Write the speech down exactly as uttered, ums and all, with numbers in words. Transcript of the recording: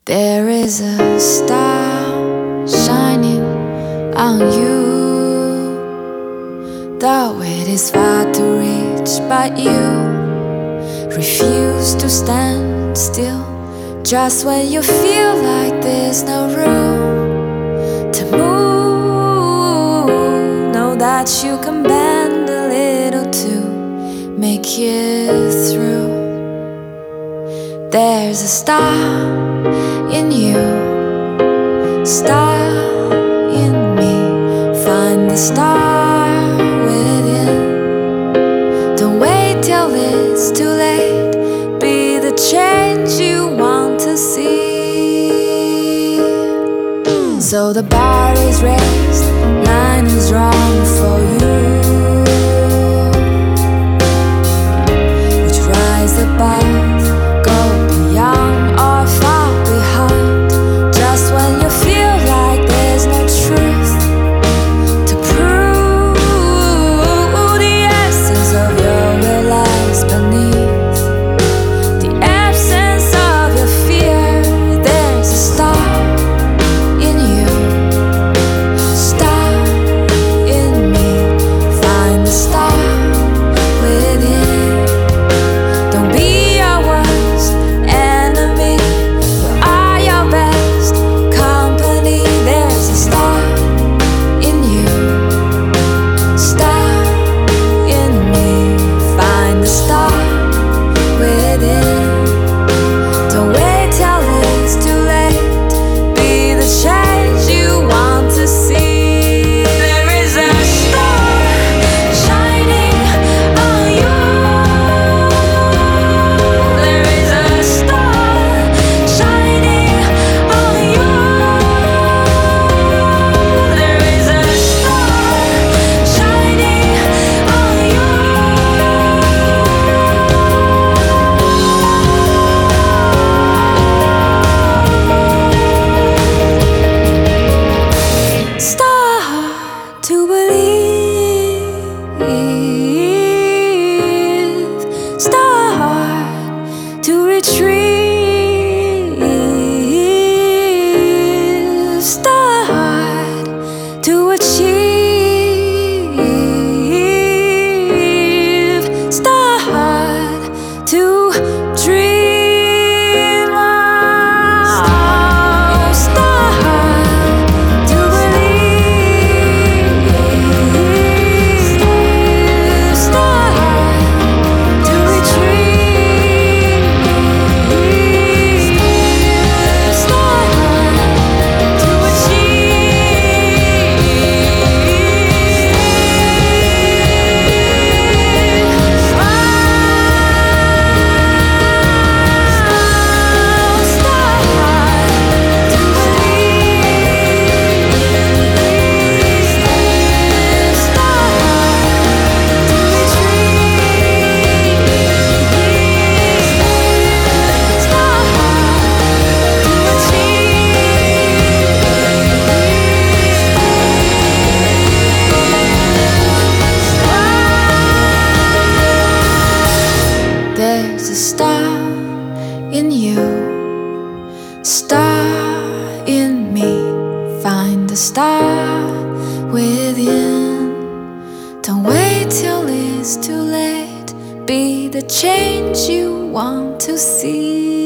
There is a star shining on you, though it is far to reach, but you refuse to stand still. Just when you feel like there's no room to move, know that you can bend a little to make it through. There's a star in you, star in me. Find the star within. Don't wait till it's too late. Be the change you want to see. So the bar is raised, line is drawn for you, which rise above. Start to retrieve, start to achieve, start to dream of, start to believe, start to retrieve, start to achieve, there's a star in you, star in me. Find the star within. Don't wait till it's too late. Be the change you want to see.